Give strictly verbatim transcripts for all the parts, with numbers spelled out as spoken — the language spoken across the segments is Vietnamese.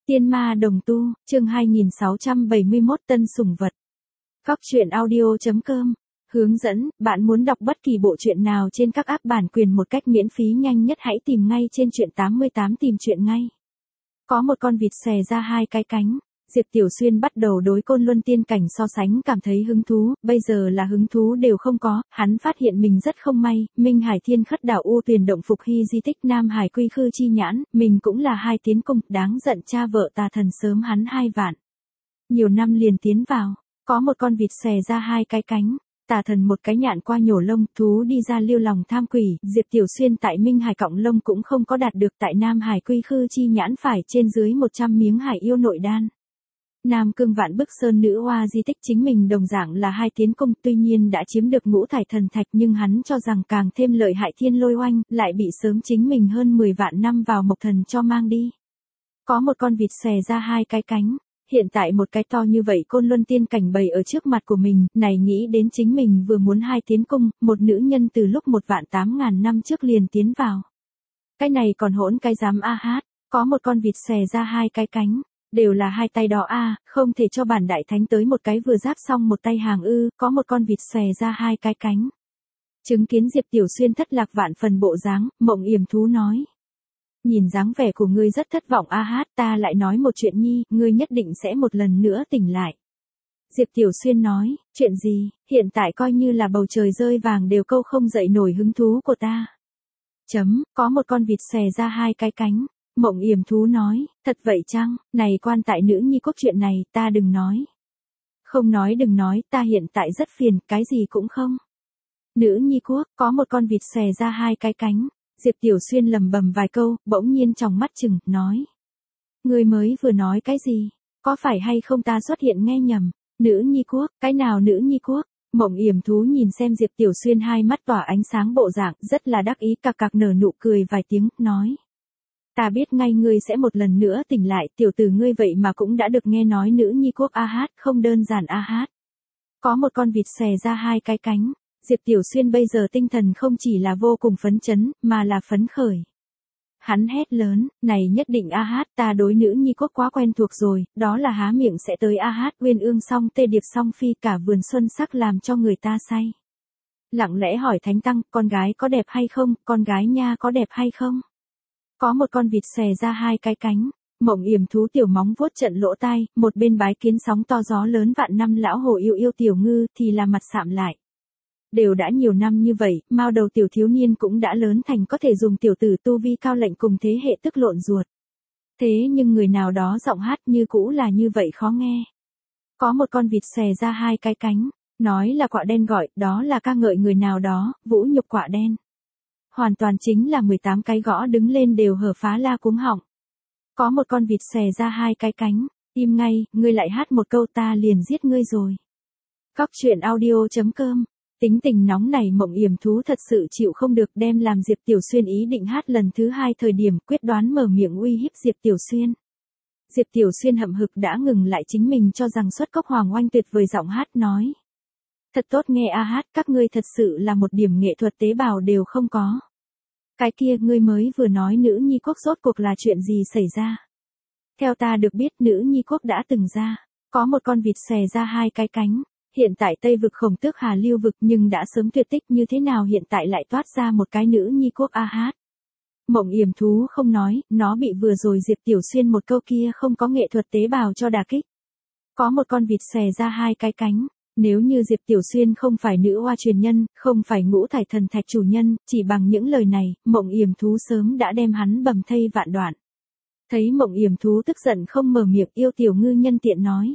Tiên ma đồng tu, chương hai nghìn sáu trăm bảy mươi mốt tân sủng vật. Góc truyện audio chấm com. Hướng dẫn, bạn muốn đọc bất kỳ bộ truyện nào trên các app bản quyền một cách miễn phí nhanh nhất hãy tìm ngay trên truyện tám mươi tám tìm truyện ngay. Có một con vịt xòe ra hai cái cánh. Diệp Tiểu Xuyên bắt đầu đối Côn Luân tiên cảnh so sánh cảm thấy hứng thú, bây giờ là hứng thú đều không có, hắn phát hiện mình rất không may, Minh Hải Thiên Khất Đảo U Tuyền Động Phục Hy di tích Nam Hải Quy Khư Chi Nhãn, mình cũng là hai tiến cung, đáng giận cha vợ tà thần sớm hắn hai vạn. Nhiều năm liền tiến vào, có một con vịt xòe ra hai cái cánh. Tà thần một cái nhạn qua nhổ lông, thú đi ra lưu lòng tham quỷ, Diệp Tiểu Xuyên tại Minh Hải cọng lông cũng không có đạt được, tại Nam Hải Quy Khư Chi Nhãn phải trên dưới một trăm miếng hải yêu nội đan. Nam Cương Vạn Bức Sơn nữ hoa di tích chính mình đồng dạng là hai tiến công, tuy nhiên đã chiếm được ngũ thải thần thạch nhưng hắn cho rằng càng thêm lợi hại thiên lôi oanh, lại bị sớm chính mình hơn mười vạn năm vào mộc thần cho mang đi. Có một con vịt xòe ra hai cái cánh. Hiện tại một cái to như vậy Côn Luân tiên cảnh bày ở trước mặt của mình, này nghĩ đến chính mình vừa muốn hai tiến cung, một nữ nhân từ lúc một vạn tám ngàn năm trước liền tiến vào. Cái này còn hỗn cái dám a hát, có một con vịt xòe ra hai cái cánh, đều là hai tay đó a, không thể cho bản đại thánh tới một cái vừa giáp xong một tay hàng ư, có một con vịt xòe ra hai cái cánh. Chứng kiến Diệp Tiểu Xuyên thất lạc vạn phần bộ dáng, Mộng Yểm Thú nói. Nhìn dáng vẻ của ngươi rất thất vọng a hát, ta lại nói một chuyện nhi, ngươi nhất định sẽ một lần nữa tỉnh lại. Diệp Tiểu Xuyên nói, chuyện gì, hiện tại coi như là bầu trời rơi vàng đều câu không dậy nổi hứng thú của ta. Chấm, có một con vịt xòe ra hai cái cánh. Mộng Yểm Thú nói, thật vậy chăng, này quan tại nữ nhi quốc chuyện này, ta đừng nói. Không nói đừng nói, ta hiện tại rất phiền, cái gì cũng không. Nữ nhi quốc, có một con vịt xòe ra hai cái cánh. Diệp Tiểu Xuyên lầm bầm vài câu, bỗng nhiên trong mắt chừng, nói. Ngươi mới vừa nói cái gì, có phải hay không ta xuất hiện nghe nhầm, nữ nhi quốc, cái nào nữ nhi quốc? Mộng Yểm Thú nhìn xem Diệp Tiểu Xuyên hai mắt tỏa ánh sáng bộ dạng, rất là đắc ý cặc cặc nở nụ cười vài tiếng, nói. Ta biết ngay ngươi sẽ một lần nữa tỉnh lại, tiểu tử ngươi vậy mà cũng đã được nghe nói nữ nhi quốc a hát, không đơn giản a hát. Có một con vịt xòe ra hai cái cánh. Diệp Tiểu Xuyên bây giờ tinh thần không chỉ là vô cùng phấn chấn, mà là phấn khởi. Hắn hét lớn, này nhất định a hát, ta đối nữ nhi quốc quá quen thuộc rồi, đó là há miệng sẽ tới a hát, uyên ương song tê điệp song phi, cả vườn xuân sắc làm cho người ta say. Lặng lẽ hỏi Thánh Tăng, con gái có đẹp hay không, con gái nha có đẹp hay không? Có một con vịt xòe ra hai cái cánh. Mộng Yểm Thú tiểu móng vuốt trận lỗ tai, một bên bái kiến sóng to gió lớn vạn năm lão hồ yêu yêu tiểu ngư thì là mặt sạm lại. Đều đã nhiều năm như vậy, mao đầu tiểu thiếu niên cũng đã lớn thành có thể dùng tiểu tử tu vi cao lệnh cùng thế hệ tức lộn ruột. Thế nhưng người nào đó giọng hát như cũ là như vậy khó nghe. Có một con vịt xòe ra hai cái cánh, nói là quạ đen gọi, đó là ca ngợi người nào đó, vũ nhục quạ đen. Hoàn toàn chính là mười tám cái gõ đứng lên đều hở phá la cuống họng. Có một con vịt xòe ra hai cái cánh, im ngay, ngươi lại hát một câu ta liền giết ngươi rồi. Góc truyện audio chấm com. Tính tình nóng này Mộng Yểm Thú thật sự chịu không được, đem làm Diệp Tiểu Xuyên ý định hát lần thứ hai thời điểm quyết đoán mở miệng uy hiếp Diệp Tiểu Xuyên. Diệp Tiểu Xuyên hậm hực đã ngừng lại chính mình cho rằng xuất cốc hoàng oanh tuyệt vời giọng hát nói. Thật tốt nghe a hát, các ngươi thật sự là một điểm nghệ thuật tế bào đều không có. Cái kia ngươi mới vừa nói nữ nhi quốc rốt cuộc là chuyện gì xảy ra? Theo ta được biết nữ nhi quốc đã từng ra, có một con vịt xòe ra hai cái cánh. Hiện tại Tây vực Khổng Tước Hà lưu vực nhưng đã sớm tuyệt tích, như thế nào hiện tại lại toát ra một cái nữ nhi quốc a hát. Mộng Yểm Thú không nói, nó bị vừa rồi Diệp Tiểu Xuyên một câu kia không có nghệ thuật tế bào cho đả kích. Có một con vịt xòe ra hai cái cánh. Nếu như Diệp Tiểu Xuyên không phải nữ oa truyền nhân, không phải ngũ thải thần thạch chủ nhân, chỉ bằng những lời này, Mộng Yểm Thú sớm đã đem hắn bầm thây vạn đoạn. Thấy Mộng Yểm Thú tức giận không mở miệng, yêu tiểu ngư nhân tiện nói.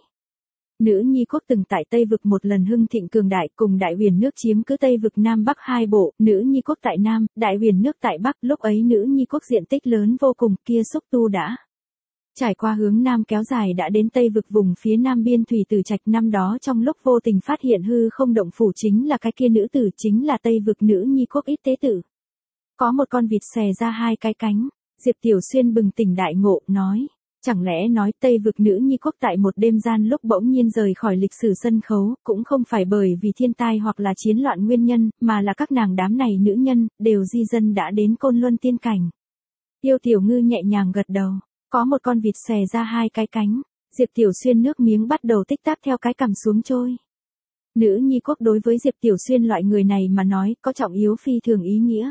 Nữ nhi quốc từng tại Tây vực một lần hưng thịnh cường đại, cùng Đại Huyền nước chiếm cứ Tây vực Nam Bắc hai bộ, nữ nhi quốc tại Nam, Đại Huyền nước tại Bắc, lúc ấy nữ nhi quốc diện tích lớn vô cùng, kia xúc tu đã trải qua hướng Nam kéo dài đã đến Tây vực vùng phía Nam biên thủy Tử Trạch, năm đó trong lúc vô tình phát hiện hư không động phủ chính là cái kia nữ tử, chính là Tây vực nữ nhi quốc ít tế tử. Có một con vịt xòe ra hai cái cánh, Diệp Tiểu Xuyên bừng tỉnh đại ngộ, nói. Chẳng lẽ nói Tây vực nữ nhi quốc tại một đêm gian lúc bỗng nhiên rời khỏi lịch sử sân khấu, cũng không phải bởi vì thiên tai hoặc là chiến loạn nguyên nhân, mà là các nàng đám này nữ nhân, đều di dân đã đến Côn Luân tiên cảnh. Yêu tiểu ngư nhẹ nhàng gật đầu. Có một con vịt xòe ra hai cái cánh, Diệp Tiểu Xuyên nước miếng bắt đầu tích tắc theo cái cằm xuống trôi. Nữ nhi quốc đối với Diệp Tiểu Xuyên loại người này mà nói có trọng yếu phi thường ý nghĩa.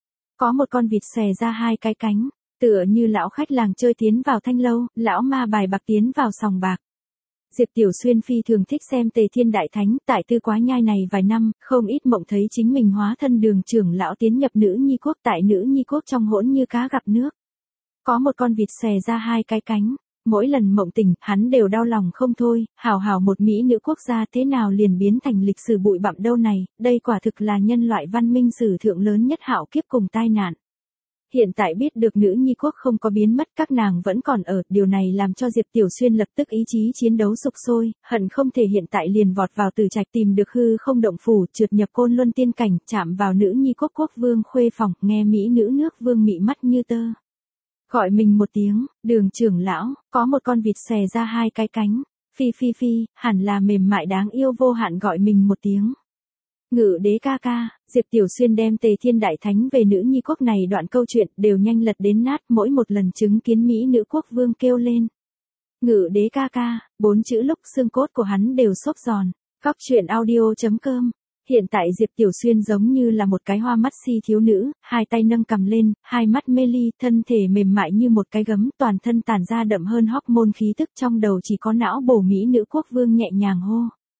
Có một con vịt xòe ra hai cái cánh, tựa như lão khách làng chơi tiến vào thanh lâu, lão ma bài bạc tiến vào sòng bạc. Diệp Tiểu Xuyên phi thường thích xem Tề Thiên Đại Thánh, tại Tư Quá Nhai này vài năm, không ít mộng thấy chính mình hóa thân Đường trưởng lão tiến nhập nữ nhi quốc, tại nữ nhi quốc trong hỗn như cá gặp nước. Có một con vịt xòe ra hai cái cánh, mỗi lần mộng tỉnh, hắn đều đau lòng không thôi, hào hào một mỹ nữ quốc gia thế nào liền biến thành lịch sử bụi bặm đâu này, đây quả thực là nhân loại văn minh sử thượng lớn nhất hạo kiếp cùng tai nạn. Hiện tại biết được nữ nhi quốc không có biến mất, các nàng vẫn còn ở, điều này làm cho Diệp Tiểu Xuyên lập tức ý chí chiến đấu sục sôi, hận không thể hiện tại liền vọt vào Tử Trạch tìm được hư không động phủ, trượt nhập Côn Luân tiên cảnh, chạm vào nữ nhi quốc quốc vương khuê phòng, nghe mỹ nữ nước vương mị mắt như tơ. Gọi mình một tiếng, Đường trưởng lão, có một con vịt xòe ra hai cái cánh, phi phi phi, hẳn là mềm mại đáng yêu vô hạn gọi mình một tiếng. Ngự đế ca ca, Diệp Tiểu Xuyên đem Tề Thiên Đại Thánh về nữ nhi quốc này đoạn câu chuyện đều nhanh lật đến nát, mỗi một lần chứng kiến mỹ nữ quốc vương kêu lên. Ngự đế ca ca, bốn chữ lúc xương cốt của hắn đều xốp giòn. Cóc truyện audio chấm com. Hiện tại Diệp Tiểu Xuyên giống như là một cái hoa mắt si thiếu nữ, hai tay nâng cầm lên, hai mắt mê ly, thân thể mềm mại như một cái gấm, toàn thân tản ra đậm hơn hormone khí tức, trong đầu chỉ có não bổ mỹ nữ quốc vương nhẹ nhàng hô.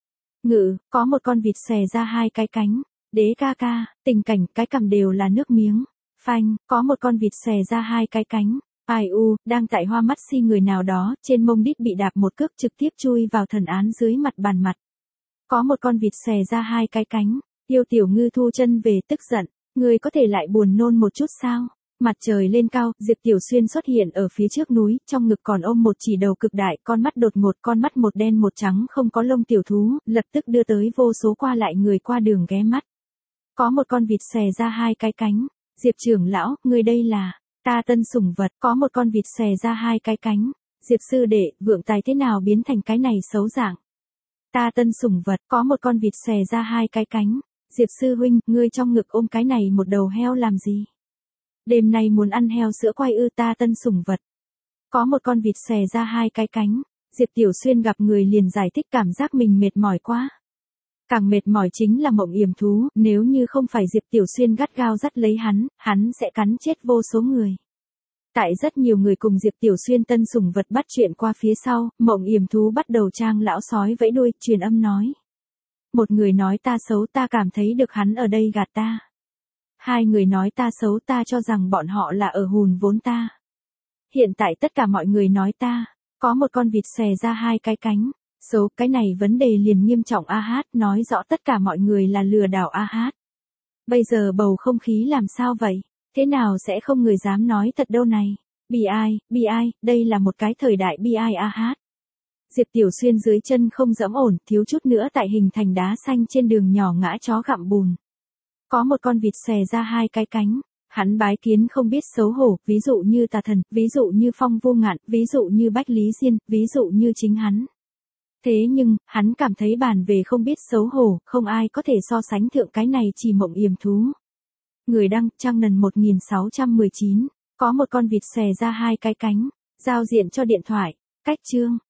Ngự, có một con vịt xòe ra hai cái cánh, đế ca ca, tình cảnh, cái cằm đều là nước miếng. Phanh, có một con vịt xòe ra hai cái cánh. Ai u, đang tại hoa mắt si người nào đó, trên mông đít bị đạp một cước trực tiếp chui vào thần án dưới mặt bàn mặt. Có một con vịt xòe ra hai cái cánh, Tiêu Tiểu Ngư thu chân về tức giận, người có thể lại buồn nôn một chút sao? Mặt trời lên cao, Diệp Tiểu Xuyên xuất hiện ở phía trước núi, trong ngực còn ôm một chỉ đầu cực đại, con mắt đột ngột, con mắt một đen một trắng không có lông tiểu thú, lập tức đưa tới vô số qua lại người qua đường ghé mắt. Có một con vịt xòe ra hai cái cánh, Diệp trưởng lão, người đây là, ta tân sủng vật, có một con vịt xòe ra hai cái cánh, Diệp sư đệ, vượng tài thế nào biến thành cái này xấu dạng. Ta tân sủng vật, có một con vịt xòe ra hai cái cánh, Diệp sư huynh, ngươi trong ngực ôm cái này một đầu heo làm gì? Đêm nay muốn ăn heo sữa quay ư, ta tân sủng vật. Có một con vịt xòe ra hai cái cánh, Diệp Tiểu Xuyên gặp người liền giải thích cảm giác mình mệt mỏi quá. Càng mệt mỏi chính là mộng yểm thú, nếu như không phải Diệp Tiểu Xuyên gắt gao dắt lấy hắn, hắn sẽ cắn chết vô số người. Tại rất nhiều người cùng Diệp Tiểu Xuyên tân sủng vật bắt chuyện qua phía sau, mộng yểm thú bắt đầu trang lão sói vẫy đuôi, truyền âm nói. Một người nói ta xấu, ta cảm thấy được hắn ở đây gạt ta. Hai người nói ta xấu, ta cho rằng bọn họ là ở hùn vốn ta. Hiện tại tất cả mọi người nói ta, có một con vịt xòe ra hai cái cánh, xấu, cái này vấn đề liền nghiêm trọng a hát, nói rõ tất cả mọi người là lừa đảo a hát. Bây giờ bầu không khí làm sao vậy? Thế nào sẽ không người dám nói thật đâu này? Bi ai, bi ai, đây là một cái thời đại bi ai a hát. Diệp Tiểu Xuyên dưới chân không dẫm ổn, thiếu chút nữa tại hình thành đá xanh trên đường nhỏ ngã chó gặm bùn. Có một con vịt xòe ra hai cái cánh, hắn bái kiến không biết xấu hổ, ví dụ như tà thần, ví dụ như Phong Vô Ngạn, ví dụ như Bách Lý Diên, ví dụ như chính hắn. Thế nhưng, hắn cảm thấy bàn về không biết xấu hổ, không ai có thể so sánh thượng cái này chỉ mộng yểm thú. Người đăng, Trang Nần một nghìn sáu trăm mười chín, có một con vịt xòe ra hai cái cánh, giao diện cho điện thoại, cách chương.